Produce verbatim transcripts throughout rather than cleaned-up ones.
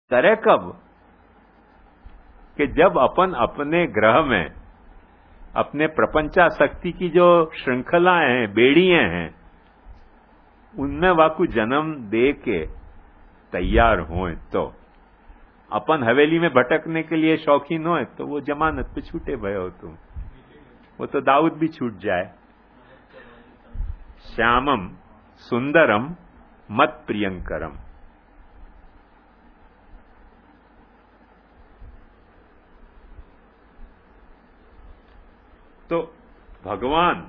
करे कब कि जब अपन अपने ग्रह में अपने प्रपंचाशक्ति की जो श्रृंखलाएं हैं, बेड़ियां हैं, उनमें वाकु जन्म दे के तैयार हों तो अपन हवेली में भटकने के लिए शौकीन हो तो वो जमानत पे छूटे भय हो तुम, वो तो दाऊद भी छूट जाए। श्यामम सुंदरम मत प्रियंकरम। तो भगवान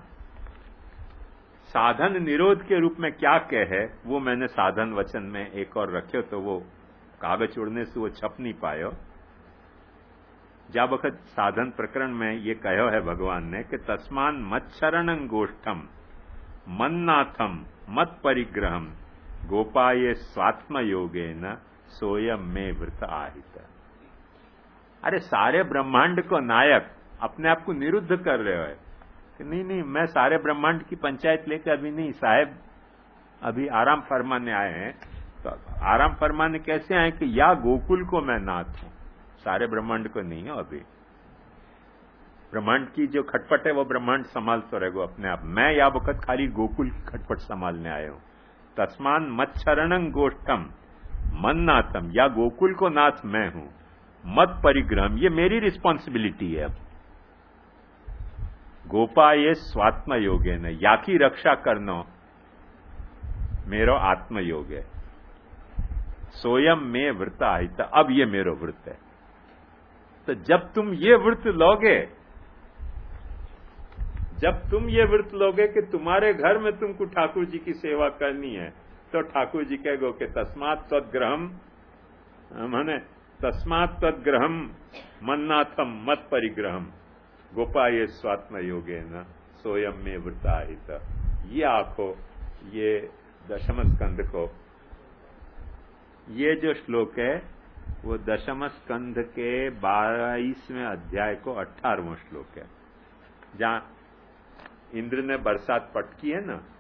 साधन निरोध के रूप में क्या कहे वो मैंने साधन वचन में एक और रखे, तो वो कागज उड़ने से वो छप नहीं पायो। जा वक्त साधन प्रकरण में ये कहो है भगवान ने कि तस्मान मत शरणं गोष्ठम मन्नाथम मत परिग्रहम गोपाये स्वात्म योगे न सोयम में वृत आहित। अरे सारे ब्रह्मांड को नायक अपने आप को निरुद्ध कर रहे हो कि नहीं नहीं मैं सारे ब्रह्मांड की पंचायत लेकर अभी नहीं, साहेब अभी आराम फरमाने आए हैं। तो आराम फरमाने कैसे आए कि या गोकुल को मैं नाथ हूं, सारे ब्रह्मांड को नहीं हो। अभी ब्रह्मांड की जो खटपट है वो ब्रह्मांड संभाल तो रहेगा अपने आप, मैं या वक्त खाली गोकुल की खटपट संभालने आए हूं। तस्मान मत शरणं गोष्ठम मन्नाथम, या गोकुल को नाथ मैं हूं, मत परिग्रहम ये मेरी रिस्पॉन्सिबिलिटी है। गोपाये स्वात्म योगे न, या की रक्षा करना मेरो आत्मयोग है। सोयम में व्रत आहित, अब ये मेरो व्रत है। तो जब तुम ये व्रत लोगे, जब तुम ये व्रत लोगे कि तुम्हारे घर में तुमको ठाकुर जी की सेवा करनी है, तो ठाकुर जी कहेगो कि तस्मात् तद्ग्रहम, माने तस्मात् तद्ग्रहम मन्नाथम मत परिग्रहम गोपाये स्वात्म योगे न सोयम में वृताहित। ये आखो ये दशम स्कंध को, ये जो श्लोक है वो दशम स्कंध के बाईसवें अध्याय को अठारहवां श्लोक है, जहां इंद्र ने बरसात पटकी है ना,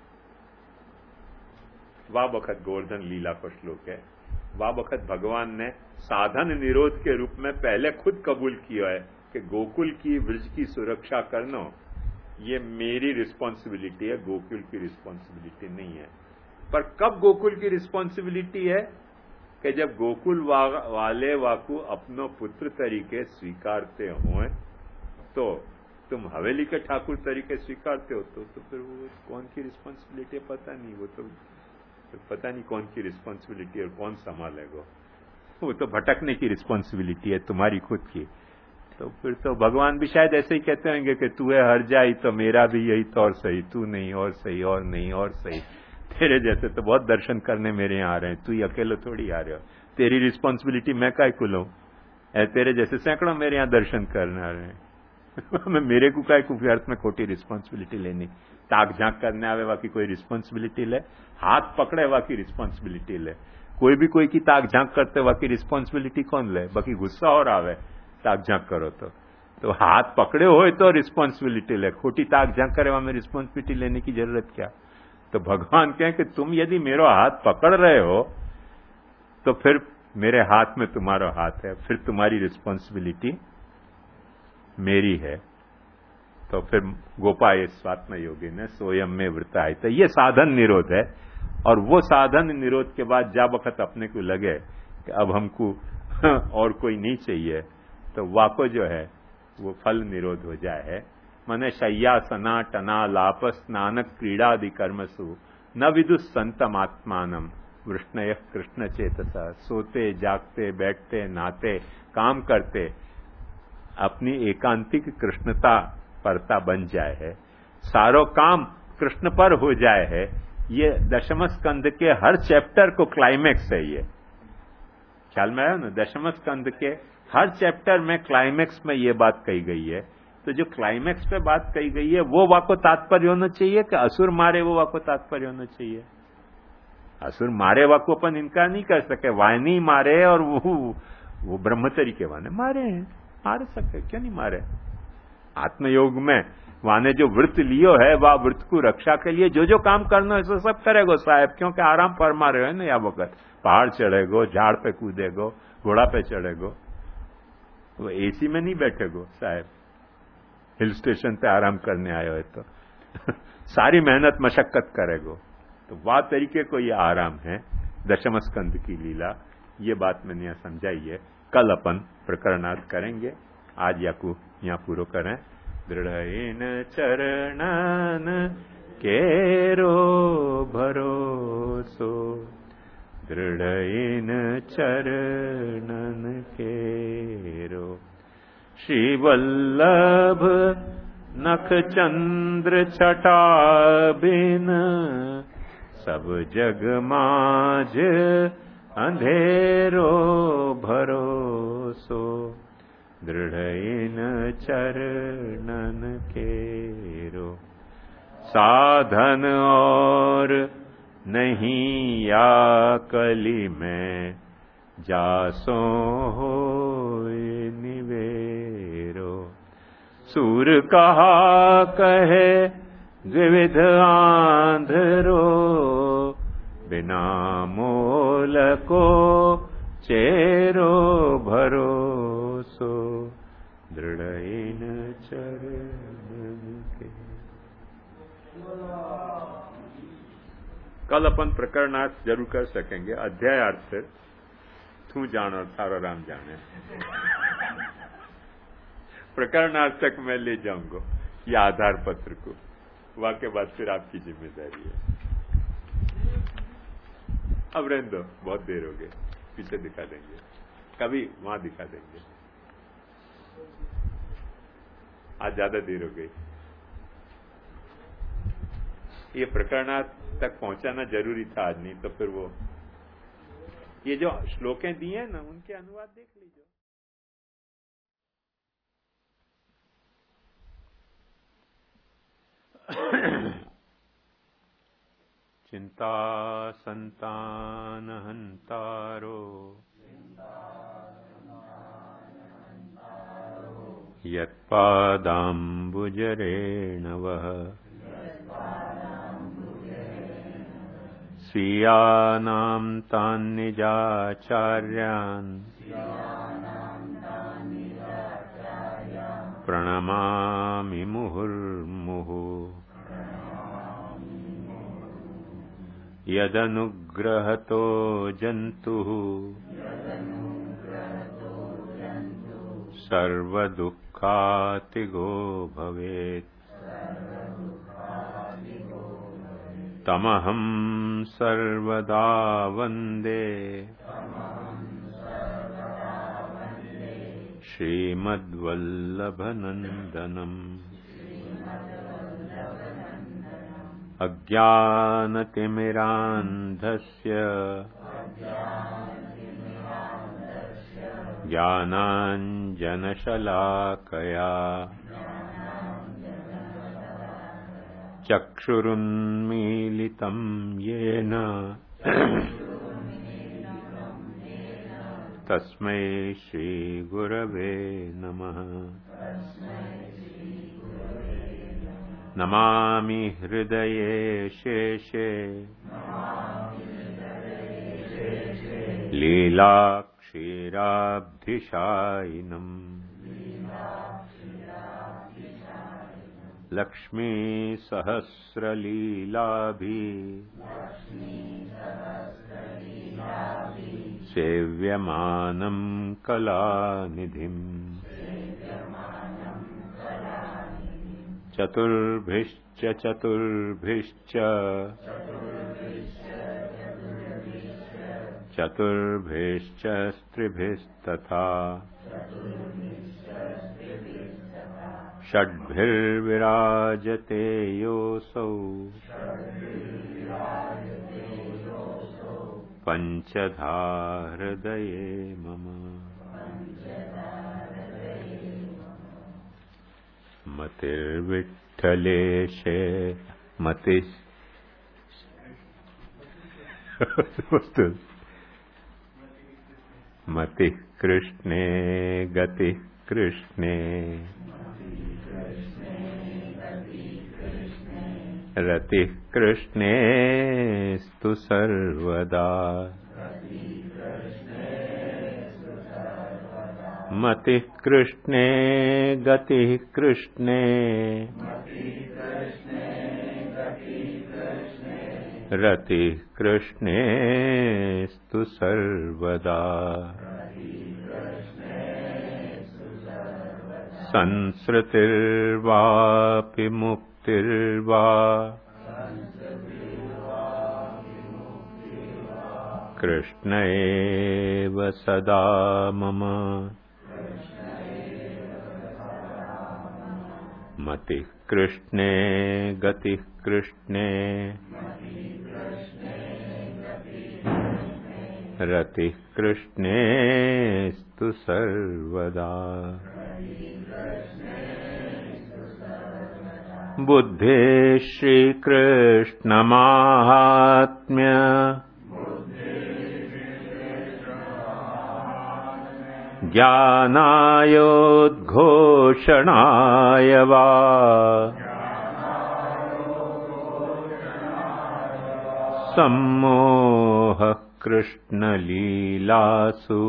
वह वक्त गोवर्धन लीला का श्लोक है। वह वक्त भगवान ने साधन निरोध के रूप में पहले खुद कबूल किया है कि गोकुल की ब्रज की सुरक्षा करना ये मेरी रिस्पॉन्सिबिलिटी है, गोकुल की रिस्पॉन्सिबिलिटी नहीं है। पर कब गोकुल की रिस्पॉन्सिबिलिटी है कि जब गोकुल वा, वाले वाकू अपनो पुत्र तरीके स्वीकारते हों, तो तुम हवेली के ठाकुर तरीके स्वीकारते हो तो, तो फिर वो कौन की रिस्पॉन्सिबिलिटी है पता नहीं, वो तो पता नहीं कौन की रिस्पॉन्सिबिलिटी और कौन संभालेगा, वो तो भटकने की रिस्पॉन्सिबिलिटी है तुम्हारी खुद की। तो फिर तो भगवान भी शायद ऐसे ही कहते होंगे कि तू है हर जाई तो मेरा भी यही तौर सही, तू नहीं और सही और नहीं और सही, तेरे जैसे तो बहुत दर्शन करने मेरे यहाँ आ रहे हैं, तू ही अकेले थोड़ी आ रहे हो, तेरी रिस्पॉन्सिबिलिटी मैं काय को लूं, तेरे जैसे सैकड़ों मेरे यहाँ दर्शन करने आ रहे हैं मैं मेरे को काय को व्यर्थ में खोटी रिस्पॉन्सिबिलिटी लेनी, ताक झांक करने आवे वाकी कोई रिस्पॉन्सिबिलिटी ले, हाथ पकड़े वाकी रिस्पॉन्सिबिलिटी ले, कोई भी कोई की ताक झांक करते वाकी रिस्पॉन्सिबिलिटी कौन ले, बाकी गुस्सा और आवे ताक झांक करो तो तो हाथ पकड़े हो तो रिस्पॉन्सिबिलिटी ले, खोटी ताक झांक करे वहां में रिस्पॉन्सिबिलिटी लेने की जरूरत क्या। तो भगवान कहें कि तुम यदि मेरा हाथ पकड़ रहे हो तो फिर मेरे हाथ में तुम्हारा हाथ है, फिर तुम्हारी रिस्पॉन्सिबिलिटी मेरी है। तो फिर गोपाये स्वात्म योगी ने सोयम में वृता है। तो ये साधन निरोध है, और वो साधन निरोध के बाद जा वक्त अपने को लगे कि अब हमको और कोई नहीं चाहिए, तो वाको जो है वो फल निरोध हो जाए है। मने शय्या सना टना लाप स्नान क्रीड़ादि कर्मसु न विदुष संतम आत्मानम वृष्णय कृष्ण चेतसा। सोते जागते बैठते नहाते काम करते अपनी एकांतिक कृष्णता परता बन जाए है, सारो काम कृष्ण पर हो जाए है। ये दशम स्कंद के हर चैप्टर को क्लाइमेक्स है, ये ख्याल में आया ना, दशम स्कंद के हर चैप्टर में क्लाइमेक्स में ये बात कही गई है। तो जो क्लाइमेक्स पे बात कही गई है वो वाको तात्पर्य होना चाहिए कि असुर मारे वो वाको तात्पर्य होना चाहिए। असुर मारे वाको अपन इनकार नहीं कर सके, वायनी मारे और वो वो ब्रह्मचरी के वाने मारे हैं, मार सके क्यों नहीं मारे। आत्मयोग में वाने जो व्रत लियो है वह व्रत को रक्षा के लिए जो जो काम करना है सब करेगो साहब, क्योंकि आराम फरमा रहे हो ना, या वक्त पहाड़ चढ़ेगो, झाड़ पे कूदेगो, घोड़ा पे चढ़ेगो, वो एसी में नहीं बैठेगो साहब, हिल स्टेशन पे आराम करने आए हो तो सारी मेहनत मशक्कत करेगो। तो वह तरीके को ये आराम है दशम स्कंद की लीला, ये बात मैंने यहाँ समझाई है। कल अपन प्रकरणार्थ करेंगे, आज याकू यहाँ पूरा करें। दृढ़ चरणन केरो भरोसो, दृढ़ चरणन केरो, श्री वल्लभ नख चंद्र छटा बिन, सब जग माज अंधेरो भरोसो, दृढ़ चरणन केरो। साधन और नहीं या कली में, जासो हो निवेरो, सूर कहा कहे द्विविध आंधरो, बिना मोल को चेरो भरोसो, दृढ़ चरणन के। कल अपन प्रकरणार्थ जरूर कर सकेंगे। अध्यायार्थ तू जान और थारो राम जाने, प्रकरणार्थ तक मैं ले जाऊंगा ये आधार पत्र को, वहां के बाद फिर आपकी जिम्मेदारी है। अब रहने दो, बहुत देर हो गई, पीछे दिखा देंगे, कभी वहां दिखा देंगे, आज ज्यादा देर हो गई। ये प्रकरणार्थ तक पहुंचाना जरूरी था आज, नहीं तो फिर वो ये जो श्लोकें दी हैं ना, उनके अनुवाद देख लीजिए। चिंता संतान हंतारो, यत्पादाम्बुजरेणवः, स्वीयानां तान्निजाचार्यान्, प्रणमामि मुहुर्मुहुः। यदनुग्रहतो जन्तुः सर्वदुःखातिगो भवेत्, तमहं सर्वदा वन्दे श्रीमद्वल्लभनन्दनम्। अज्ञानतिमिरान्धस्य ज्ञानाञ्जनशलाकया, चक्षुरुन्मीलितं येन तस्मै श्रीगुरवे नमः। नमामि हृदये शेषे लीलाक्षीराब्धिशायिनम्, लक्ष्मी सहस्रलीलाभि सेव्यमानं कलानिधिम्। चतुर्भिश्च चतुर्भिश्च चतुर्भिश्च स्त्रिभिस्तथा, षड्भिर्विराजते योऽसौ पञ्चधा हृदये मम। मतिर्विठ्ठलेशे मतिः मतिः कृष्णे गतिः कृष्णे, रतिः कृष्णेस्तु सर्वदा, मतिः कृष्णे गतिः कृष्णे रतिः कृष्णेस्तु सर्वदा संसृतिर्वापि मुक्तिर्वा कृष्ण एव सदा मम मतिः कृष्णे गतिः कृष्णे रतिः कृष्णेस्तु सर्वदा बुद्धे श्रीकृष्णमाहात्म्य ज्ञानायोद्घोषणाय वा सम्मोहः कृष्णलीलासु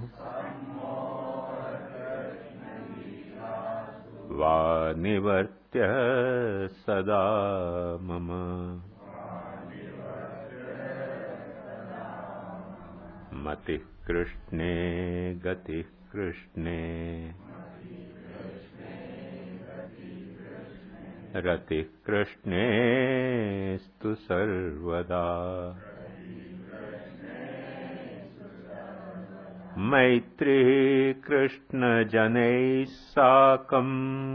वा निवर्त्य सदा मम मतिः कृष्णे गतिः कृष्णे रतिः कृष्णेस्तु सर्वदा मैत्रिः कृष्णजनैः साकम्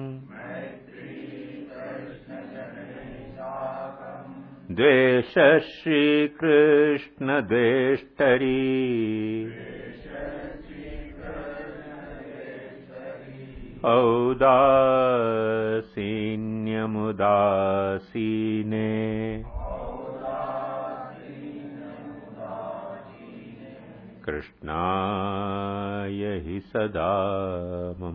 द्वेषः श्रीकृष्णद्वेष्टरी औदासीन्यमुदासीने कृष्णाय हि सदा मम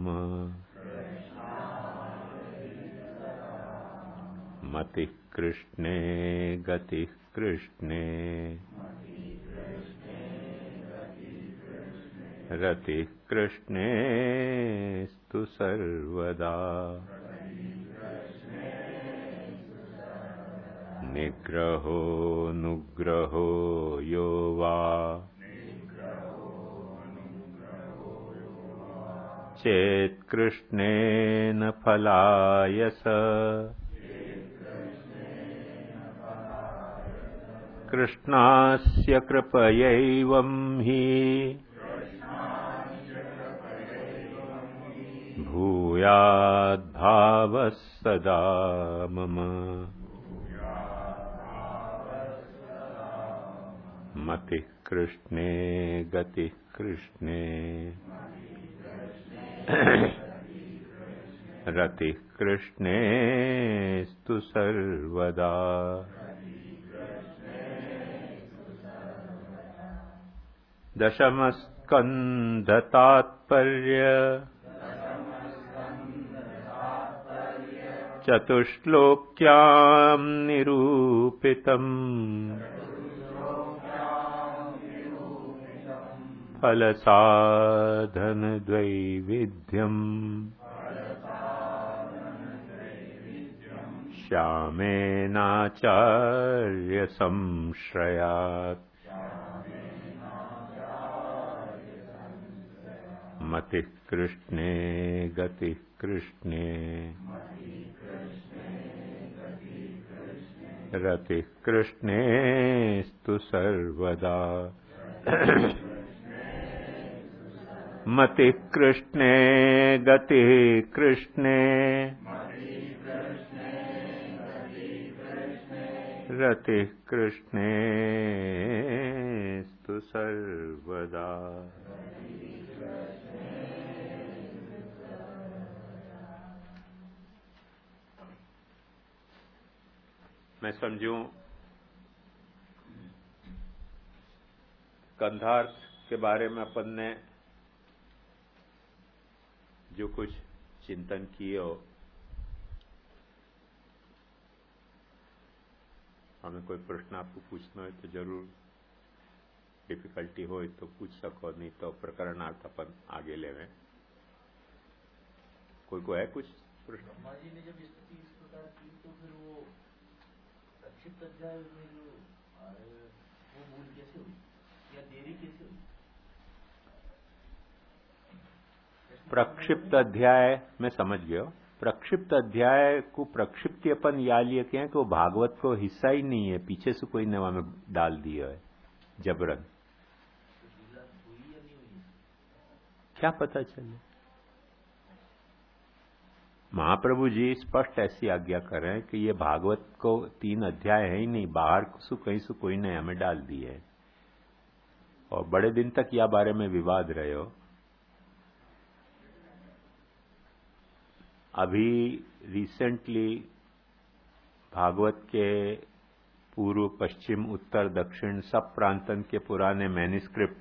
मतिः कृष्णे गतिः कृष्णे रतिः कृष्णेस्तु सर्वदा निग्रहो नुग्रहो यो वा चेत्कृष्णेन फलायस कृष्णास्य कृपयैवं हि भूयाद्भावः सदा मम मतिः कृष्णे गतिः कृष्णे रतिः कृष्णेस्तु सर्वदा दशमस्कन्धतात्पर्य चतुश्लोक्यां निरूपितम् फलसाधनद्वैविध्यम् श्यामेनाचार्यसंश्रयात् मतिः कृष्णे गतिः कृष्णे रतिः कृष्णेस्तु सर्वदा मतिः कृष्णे गतिः कृष्णे रतिः कृष्णेस्तु सर्वदा मैं समझूं कंधार्थ के बारे में अपन ने जो कुछ चिंतन किए हो, हमें कोई प्रश्न आपको पूछना हो तो जरूर डिफिकल्टी हो तो पूछ सको, नहीं तो प्रकरणार्थ अपन आगे लेवे। कोई को है कुछ प्रश्न? ब्रह्मा जी ने जब स्तुति इस प्रकार की तो फिर वो प्रक्षिप्त अध्याय में जो वो भूल कैसे हुई या देरी कैसे हुई? प्रक्षिप्त अध्याय मैं समझ गया। प्रक्षिप्त अध्याय को प्रक्षिप्ति अपन या लिए कहें कि वो भागवत को हिस्सा ही नहीं है, पीछे से कोई नवा में डाल दिया है जबरन। क्या पता चले? महाप्रभु जी स्पष्ट ऐसी आज्ञा कर रहे हैं कि ये भागवत को तीन अध्याय है ही नहीं, बाहर सु कहीं से कोई ने हमें डाल दी है। और बड़े दिन तक यह बारे में विवाद रहे हो। अभी रिसेंटली भागवत के पूर्व, पश्चिम, उत्तर, दक्षिण सब प्रांतन के पुराने मैन्युस्क्रिप्ट